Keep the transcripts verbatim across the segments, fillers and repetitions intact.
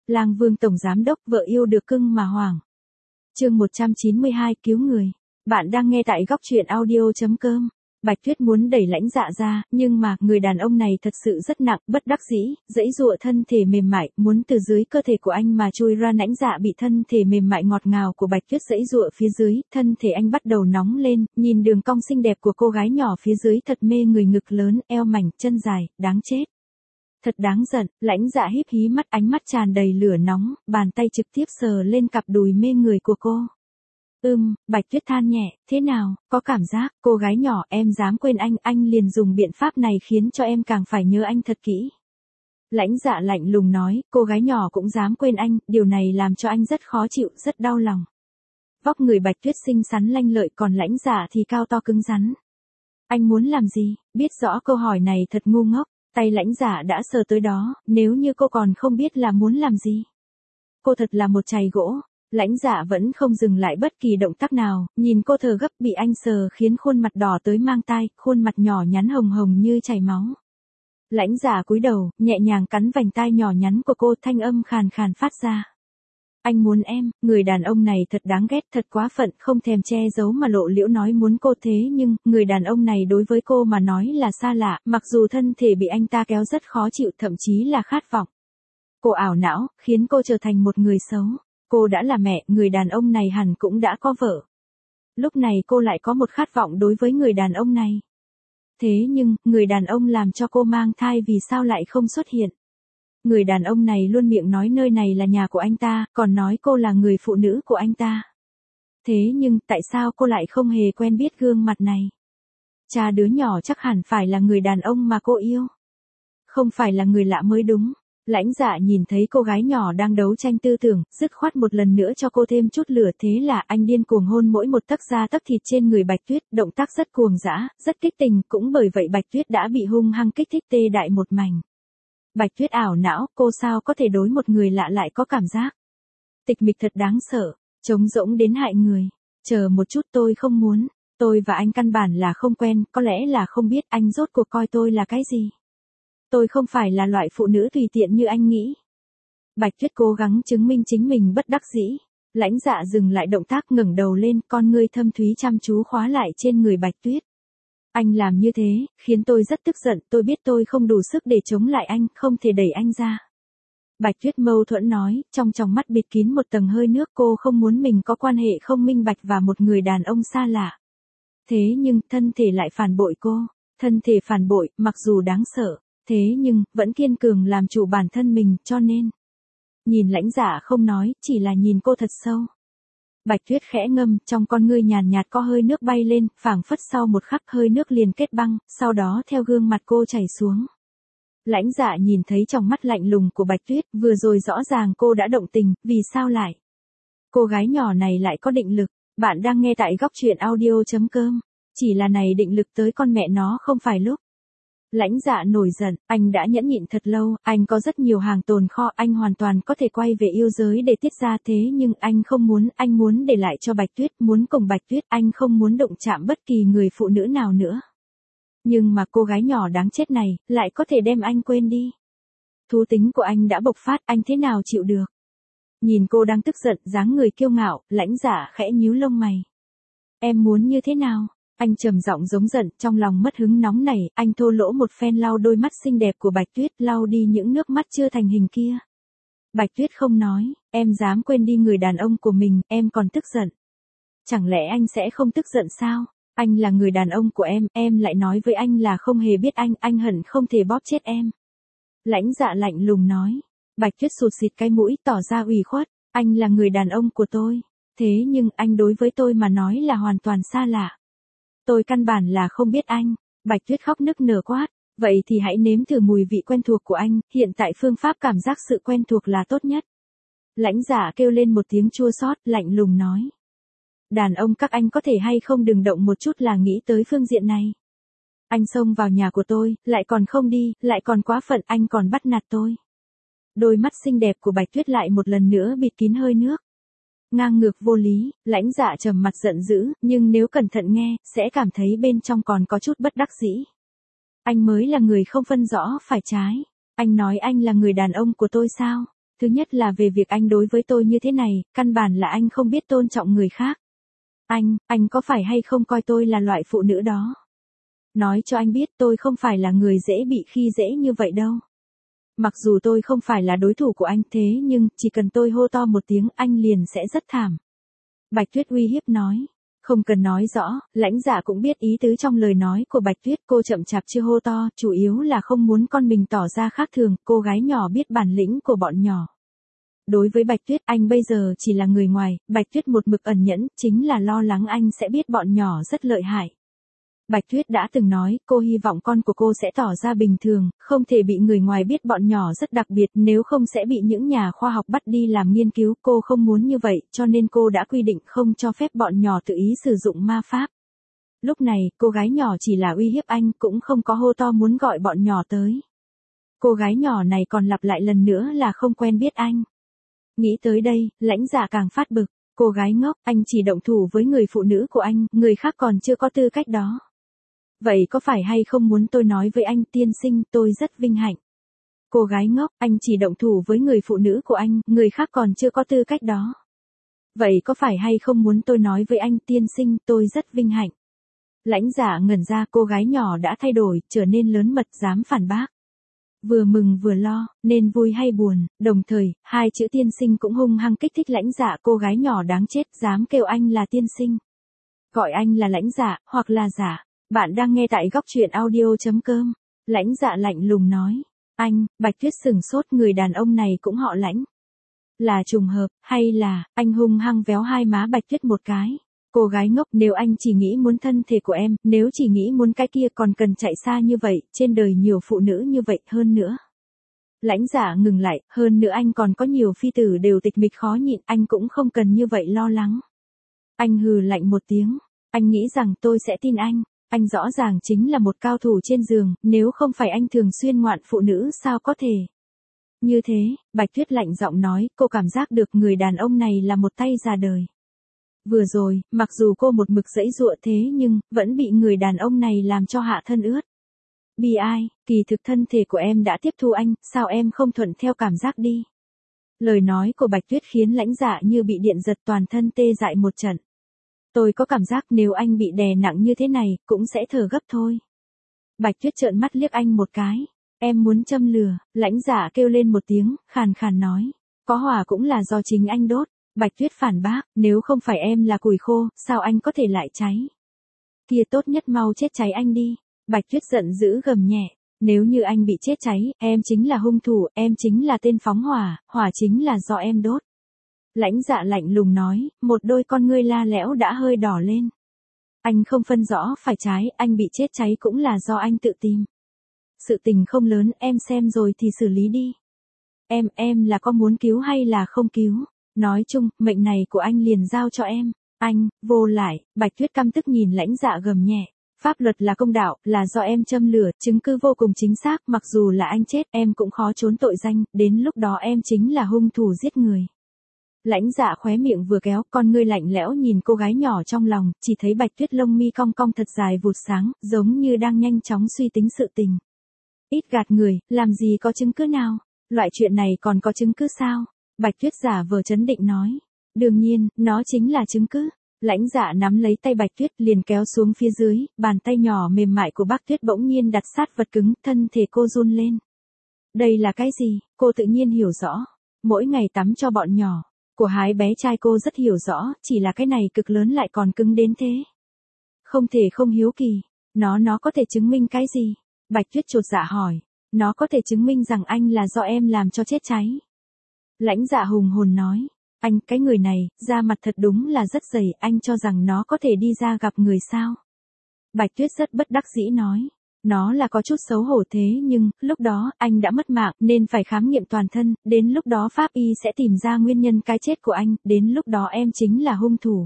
Lang Vương tổng giám đốc, vợ yêu được cưng mà hoảng. Chương một trăm chín mươi hai, cứu người. Bạn đang nghe tại góc truyện audio chấm com. Bạch Tuyết muốn đẩy Lãnh Dạ ra, nhưng mà, người đàn ông này thật sự rất nặng, bất đắc dĩ, giãy giụa thân thể mềm mại, muốn từ dưới cơ thể của anh mà chui ra. Lãnh Dạ bị thân thể mềm mại ngọt ngào của Bạch Tuyết giãy giụa phía dưới, thân thể anh bắt đầu nóng lên, nhìn đường cong xinh đẹp của cô gái nhỏ phía dưới thật mê người, ngực lớn, eo mảnh, chân dài, đáng chết. Thật đáng giận. Lãnh Dạ híp hí mắt, ánh mắt tràn đầy lửa nóng, bàn tay trực tiếp sờ lên cặp đùi mê người của cô. Ừm, Bạch Tuyết than nhẹ, thế nào, có cảm giác, cô gái nhỏ, em dám quên anh, anh liền dùng biện pháp này khiến cho em càng phải nhớ anh thật kỹ. Lãnh Dạ lạnh lùng nói, cô gái nhỏ cũng dám quên anh, điều này làm cho anh rất khó chịu, rất đau lòng. Vóc người Bạch Tuyết xinh xắn lanh lợi, còn Lãnh Dạ thì cao to cứng rắn. Anh muốn làm gì? Biết rõ câu hỏi này thật ngu ngốc, tay Lãnh Dạ đã sờ tới đó, nếu như cô còn không biết là muốn làm gì. Cô thật là một chày gỗ. Lãnh Dạ vẫn không dừng lại bất kỳ động tác nào, nhìn cô thở gấp, bị anh sờ khiến khuôn mặt đỏ tới mang tai, khuôn mặt nhỏ nhắn hồng hồng như chảy máu. Lãnh Dạ cúi đầu, nhẹ nhàng cắn vành tai nhỏ nhắn của cô, thanh âm khàn khàn phát ra. Anh muốn em, người đàn ông này thật đáng ghét, thật quá phận, không thèm che giấu mà lộ liễu nói muốn cô, thế nhưng, người đàn ông này đối với cô mà nói là xa lạ, mặc dù thân thể bị anh ta kéo rất khó chịu, thậm chí là khát vọng. Cô ảo não, khiến cô trở thành một người xấu. Cô đã là mẹ, người đàn ông này hẳn cũng đã có vợ. Lúc này cô lại có một khát vọng đối với người đàn ông này. Thế nhưng, người đàn ông làm cho cô mang thai vì sao lại không xuất hiện? Người đàn ông này luôn miệng nói nơi này là nhà của anh ta, còn nói cô là người phụ nữ của anh ta. Thế nhưng, tại sao cô lại không hề quen biết gương mặt này? Cha đứa nhỏ chắc hẳn phải là người đàn ông mà cô yêu. Không phải là người lạ mới đúng. Lãnh Dạ nhìn thấy cô gái nhỏ đang đấu tranh tư tưởng, dứt khoát một lần nữa cho cô thêm chút lửa, thế là anh điên cuồng hôn mỗi một tấc da tấc thịt trên người Bạch Tuyết, động tác rất cuồng dã, rất kích tình, cũng bởi vậy Bạch Tuyết đã bị hung hăng kích thích tê đại một mảnh. Bạch Tuyết ảo não, cô sao có thể đối một người lạ lại có cảm giác. Tịch mịch thật đáng sợ, trống rỗng đến hại người. Chờ một chút, tôi không muốn, tôi và anh căn bản là không quen, có lẽ là không biết anh rốt cuộc coi tôi là cái gì. Tôi không phải là loại phụ nữ tùy tiện như anh nghĩ. Bạch Tuyết cố gắng chứng minh chính mình bất đắc dĩ. Lãnh Dạ dừng lại động tác, ngẩng đầu lên, con ngươi thâm thúy chăm chú khóa lại trên người Bạch Tuyết. Anh làm như thế, khiến tôi rất tức giận, tôi biết tôi không đủ sức để chống lại anh, không thể đẩy anh ra. Bạch Tuyết mâu thuẫn nói, trong tròng mắt bịt kín một tầng hơi nước, cô không muốn mình có quan hệ không minh bạch và một người đàn ông xa lạ. Thế nhưng, thân thể lại phản bội cô. Thân thể phản bội, mặc dù đáng sợ. Thế nhưng, vẫn kiên cường làm chủ bản thân mình, cho nên. Nhìn Lãnh Dạ không nói, chỉ là nhìn cô thật sâu. Bạch Tuyết khẽ ngâm, trong con ngươi nhàn nhạt có hơi nước bay lên, phảng phất sau một khắc hơi nước liền kết băng, sau đó theo gương mặt cô chảy xuống. Lãnh Dạ nhìn thấy trong mắt lạnh lùng của Bạch Tuyết, vừa rồi rõ ràng cô đã động tình, vì sao lại? Cô gái nhỏ này lại có định lực, bạn đang nghe tại góc truyện audio chấm com, chỉ là này định lực tới con mẹ nó không phải lúc. Lãnh Dạ nổi giận, anh đã nhẫn nhịn thật lâu, anh có rất nhiều hàng tồn kho, anh hoàn toàn có thể quay về yêu giới để tiết ra, thế nhưng anh không muốn, anh muốn để lại cho Bạch Tuyết, muốn cùng Bạch Tuyết, anh không muốn động chạm bất kỳ người phụ nữ nào nữa. Nhưng mà cô gái nhỏ đáng chết này, lại có thể đem anh quên đi. Thú tính của anh đã bộc phát, anh thế nào chịu được. Nhìn cô đang tức giận, dáng người kiêu ngạo, Lãnh Dạ khẽ nhíu lông mày. Em muốn như thế nào? Anh trầm giọng giống giận, trong lòng mất hứng nóng nảy, anh thô lỗ một phen lau đôi mắt xinh đẹp của Bạch Tuyết, lau đi những nước mắt chưa thành hình kia. Bạch Tuyết không nói, em dám quên đi người đàn ông của mình, em còn tức giận. Chẳng lẽ anh sẽ không tức giận sao? Anh là người đàn ông của em, em lại nói với anh là không hề biết anh, anh hận không thể bóp chết em. Lãnh Dạ lạnh lùng nói. Bạch Tuyết sụt sịt cái mũi, tỏ ra ủy khuất, anh là người đàn ông của tôi. Thế nhưng, anh đối với tôi mà nói là hoàn toàn xa lạ. Tôi căn bản là không biết anh. Bạch Tuyết khóc nức nở quát. Vậy thì hãy nếm thử mùi vị quen thuộc của anh, hiện tại phương pháp cảm giác sự quen thuộc là tốt nhất. Lãnh Dạ kêu lên một tiếng chua xót, lạnh lùng nói. Đàn ông các anh có thể hay không đừng động một chút là nghĩ tới phương diện này. Anh xông vào nhà của tôi, lại còn không đi, lại còn quá phận, anh còn bắt nạt tôi. Đôi mắt xinh đẹp của Bạch Tuyết lại một lần nữa bịt kín hơi nước. Ngang ngược vô lý, Lãnh Dạ trầm mặt giận dữ, nhưng nếu cẩn thận nghe, sẽ cảm thấy bên trong còn có chút bất đắc dĩ. Anh mới là người không phân rõ phải trái. Anh nói anh là người đàn ông của tôi sao? Thứ nhất là về việc anh đối với tôi như thế này, căn bản là anh không biết tôn trọng người khác. Anh, anh có phải hay không coi tôi là loại phụ nữ đó? Nói cho anh biết tôi không phải là người dễ bị khi dễ như vậy đâu. Mặc dù tôi không phải là đối thủ của anh thế nhưng chỉ cần tôi hô to một tiếng anh liền sẽ rất thảm. Bạch Tuyết uy hiếp nói. Không cần nói rõ, Lãnh Dạ cũng biết ý tứ trong lời nói của Bạch Tuyết, cô chậm chạp chưa hô to, chủ yếu là không muốn con mình tỏ ra khác thường, cô gái nhỏ biết bản lĩnh của bọn nhỏ. Đối với Bạch Tuyết, anh bây giờ chỉ là người ngoài, Bạch Tuyết một mực ẩn nhẫn, chính là lo lắng anh sẽ biết bọn nhỏ rất lợi hại. Bạch Tuyết đã từng nói, cô hy vọng con của cô sẽ tỏ ra bình thường, không thể bị người ngoài biết bọn nhỏ rất đặc biệt, nếu không sẽ bị những nhà khoa học bắt đi làm nghiên cứu, cô không muốn như vậy, cho nên cô đã quy định không cho phép bọn nhỏ tự ý sử dụng ma pháp. Lúc này, cô gái nhỏ chỉ là uy hiếp anh, cũng không có hô to muốn gọi bọn nhỏ tới. Cô gái nhỏ này còn lặp lại lần nữa là không quen biết anh. Nghĩ tới đây, Lãnh Dạ càng phát bực, cô gái ngốc, anh chỉ động thủ với người phụ nữ của anh, người khác còn chưa có tư cách đó. Vậy có phải hay không muốn tôi nói với anh tiên sinh tôi rất vinh hạnh? Cô gái ngốc, anh chỉ động thủ với người phụ nữ của anh, người khác còn chưa có tư cách đó. Vậy có phải hay không muốn tôi nói với anh tiên sinh tôi rất vinh hạnh? Lãnh Dạ ngẩn ra, cô gái nhỏ đã thay đổi, trở nên lớn mật dám phản bác. Vừa mừng vừa lo, nên vui hay buồn, đồng thời, hai chữ tiên sinh cũng hung hăng kích thích Lãnh Dạ, cô gái nhỏ đáng chết dám kêu anh là tiên sinh. Gọi anh là Lãnh Dạ, hoặc là Dạ. Bạn đang nghe tại góc truyện audio.com. Lãnh Dạ lạnh lùng nói. Anh, Bạch Tuyết sừng sốt, người đàn ông này cũng họ Lãnh. Là trùng hợp, hay là, anh hung hăng véo hai má Bạch Tuyết một cái. Cô gái ngốc, nếu anh chỉ nghĩ muốn thân thể của em, nếu chỉ nghĩ muốn cái kia còn cần chạy xa như vậy, trên đời nhiều phụ nữ như vậy hơn nữa. Lãnh Dạ ngừng lại, hơn nữa anh còn có nhiều phi tử đều tịch mịch khó nhịn, anh cũng không cần như vậy lo lắng. Anh hừ lạnh một tiếng, anh nghĩ rằng tôi sẽ tin anh. Anh rõ ràng chính là một cao thủ trên giường, nếu không phải anh thường xuyên ngoạn phụ nữ sao có thể. Như thế, Bạch Tuyết lạnh giọng nói, cô cảm giác được người đàn ông này là một tay già đời. Vừa rồi, mặc dù cô một mực giãy giụa thế nhưng, vẫn bị người đàn ông này làm cho hạ thân ướt. Bi ai, kỳ thực thân thể của em đã tiếp thu anh, sao em không thuận theo cảm giác đi. Lời nói của Bạch Tuyết khiến Lãnh Dạ như bị điện giật, toàn thân tê dại một trận. Tôi có cảm giác nếu anh bị đè nặng như thế này, cũng sẽ thở gấp thôi. Bạch Tuyết trợn mắt liếc anh một cái. Em muốn châm lửa, Lãnh Dạ kêu lên một tiếng, khàn khàn nói. Có hỏa cũng là do chính anh đốt. Bạch Tuyết phản bác, nếu không phải em là củi khô, sao anh có thể lại cháy? Kia tốt nhất mau chết cháy anh đi. Bạch Tuyết giận dữ gầm nhẹ. Nếu như anh bị chết cháy, em chính là hung thủ, em chính là tên phóng hỏa, hỏa chính là do em đốt. Lãnh Dạ lạnh lùng nói, một đôi con ngươi la lẽo đã hơi đỏ lên. Anh không phân rõ phải trái, anh bị chết cháy cũng là do anh tự tìm. Sự tình không lớn, em xem rồi thì xử lý đi. Em, em là có muốn cứu hay là không cứu? Nói chung, mệnh này của anh liền giao cho em. Anh, vô lại, Bạch Tuyết căm tức nhìn Lãnh Dạ gầm nhẹ. Pháp luật là công đạo, là do em châm lửa, chứng cứ vô cùng chính xác, mặc dù là anh chết, em cũng khó trốn tội danh, đến lúc đó em chính là hung thủ giết người. Lãnh Dạ khóe miệng vừa kéo, con ngươi lạnh lẽo nhìn cô gái nhỏ trong lòng, chỉ thấy Bạch Tuyết lông mi cong cong thật dài vụt sáng, giống như đang nhanh chóng suy tính sự tình. Ít gạt người, làm gì có chứng cứ nào? Loại chuyện này còn có chứng cứ sao? Bạch Tuyết giả vờ trấn định nói. Đương nhiên, nó chính là chứng cứ. Lãnh Dạ nắm lấy tay Bạch Tuyết liền kéo xuống phía dưới, bàn tay nhỏ mềm mại của Bác Tuyết bỗng nhiên đặt sát vật cứng, thân thể cô run lên. Đây là cái gì? Cô tự nhiên hiểu rõ. Mỗi ngày tắm cho bọn nhỏ. Của hái bé trai cô rất hiểu rõ, chỉ là cái này cực lớn lại còn cứng đến thế. Không thể không hiếu kỳ. Nó nó có thể chứng minh cái gì? Bạch Tuyết chột dạ hỏi. Nó có thể chứng minh rằng anh là do em làm cho chết cháy. Lãnh Dạ hùng hồn nói. Anh, cái người này, da mặt thật đúng là rất dày, anh cho rằng nó có thể đi ra gặp người sao? Bạch Tuyết rất bất đắc dĩ nói. Nó là có chút xấu hổ thế nhưng, lúc đó, anh đã mất mạng, nên phải khám nghiệm toàn thân, đến lúc đó pháp y sẽ tìm ra nguyên nhân cái chết của anh, đến lúc đó em chính là hung thủ.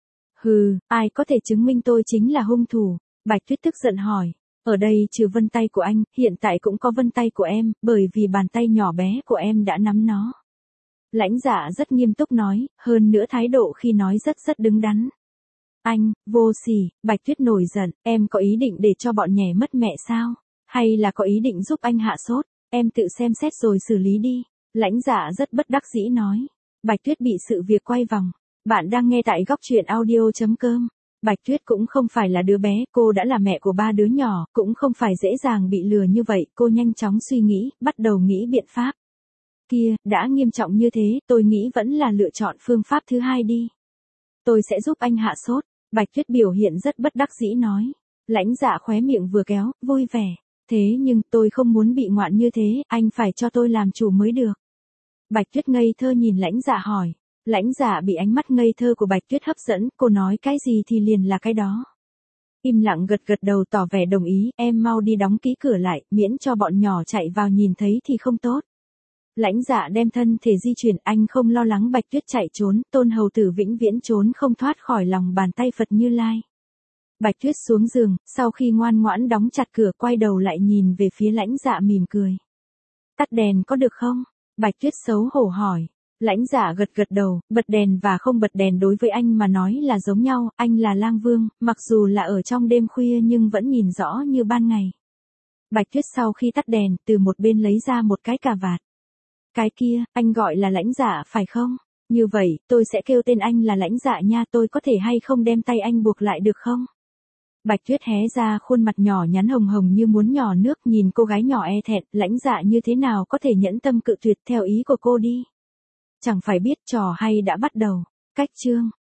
Hừ, ai có thể chứng minh tôi chính là hung thủ? Bạch Tuyết tức giận hỏi. Ở đây trừ vân tay của anh, hiện tại cũng có vân tay của em, bởi vì bàn tay nhỏ bé của em đã nắm nó. Lãnh Dạ rất nghiêm túc nói, hơn nữa thái độ khi nói rất rất đứng đắn. Anh, vô sỉ, Bạch Tuyết nổi giận, em có ý định để cho bọn nhẻ mất mẹ sao? Hay là có ý định giúp anh hạ sốt? Em tự xem xét rồi xử lý đi. Lãnh Dạ rất bất đắc dĩ nói. Bạch Tuyết bị sự việc quay vòng. Bạn đang nghe tại góc truyện audio.com. Bạch Tuyết cũng không phải là đứa bé, cô đã là mẹ của ba đứa nhỏ, cũng không phải dễ dàng bị lừa như vậy, cô nhanh chóng suy nghĩ, bắt đầu nghĩ biện pháp. Kia, đã nghiêm trọng như thế, tôi nghĩ vẫn là lựa chọn phương pháp thứ hai đi. Tôi sẽ giúp anh hạ sốt. Bạch Tuyết biểu hiện rất bất đắc dĩ nói. Lãnh Dạ khóe miệng vừa kéo, vui vẻ. Thế nhưng tôi không muốn bị ngoạn như thế, anh phải cho tôi làm chủ mới được. Bạch Tuyết ngây thơ nhìn Lãnh Dạ hỏi. Lãnh Dạ bị ánh mắt ngây thơ của Bạch Tuyết hấp dẫn, cô nói cái gì thì liền là cái đó. Im lặng gật gật đầu tỏ vẻ đồng ý, em mau đi đóng kỹ cửa lại, miễn cho bọn nhỏ chạy vào nhìn thấy thì không tốt. Lãnh Dạ đem thân thể di chuyển, anh không lo lắng Bạch Tuyết chạy trốn, Tôn hầu tử vĩnh viễn trốn không thoát khỏi lòng bàn tay Phật Như Lai. Bạch Tuyết xuống giường, sau khi ngoan ngoãn đóng chặt cửa quay đầu lại nhìn về phía Lãnh Dạ mỉm cười. Tắt đèn có được không? Bạch Tuyết xấu hổ hỏi. Lãnh Dạ gật gật đầu, bật đèn và không bật đèn đối với anh mà nói là giống nhau, anh là lang vương, mặc dù là ở trong đêm khuya nhưng vẫn nhìn rõ như ban ngày. Bạch Tuyết sau khi tắt đèn, từ một bên lấy ra một cái cà vạt. Cái kia, anh gọi là Lãnh Dạ phải không? Như vậy, tôi sẽ kêu tên anh là Lãnh Dạ nha, tôi có thể hay không đem tay anh buộc lại được không? Bạch Tuyết hé ra khuôn mặt nhỏ nhắn hồng hồng như muốn nhỏ nước, nhìn cô gái nhỏ e thẹn, Lãnh Dạ như thế nào có thể nhẫn tâm cự tuyệt theo ý của cô đi. Chẳng phải biết trò hay đã bắt đầu. Cách chương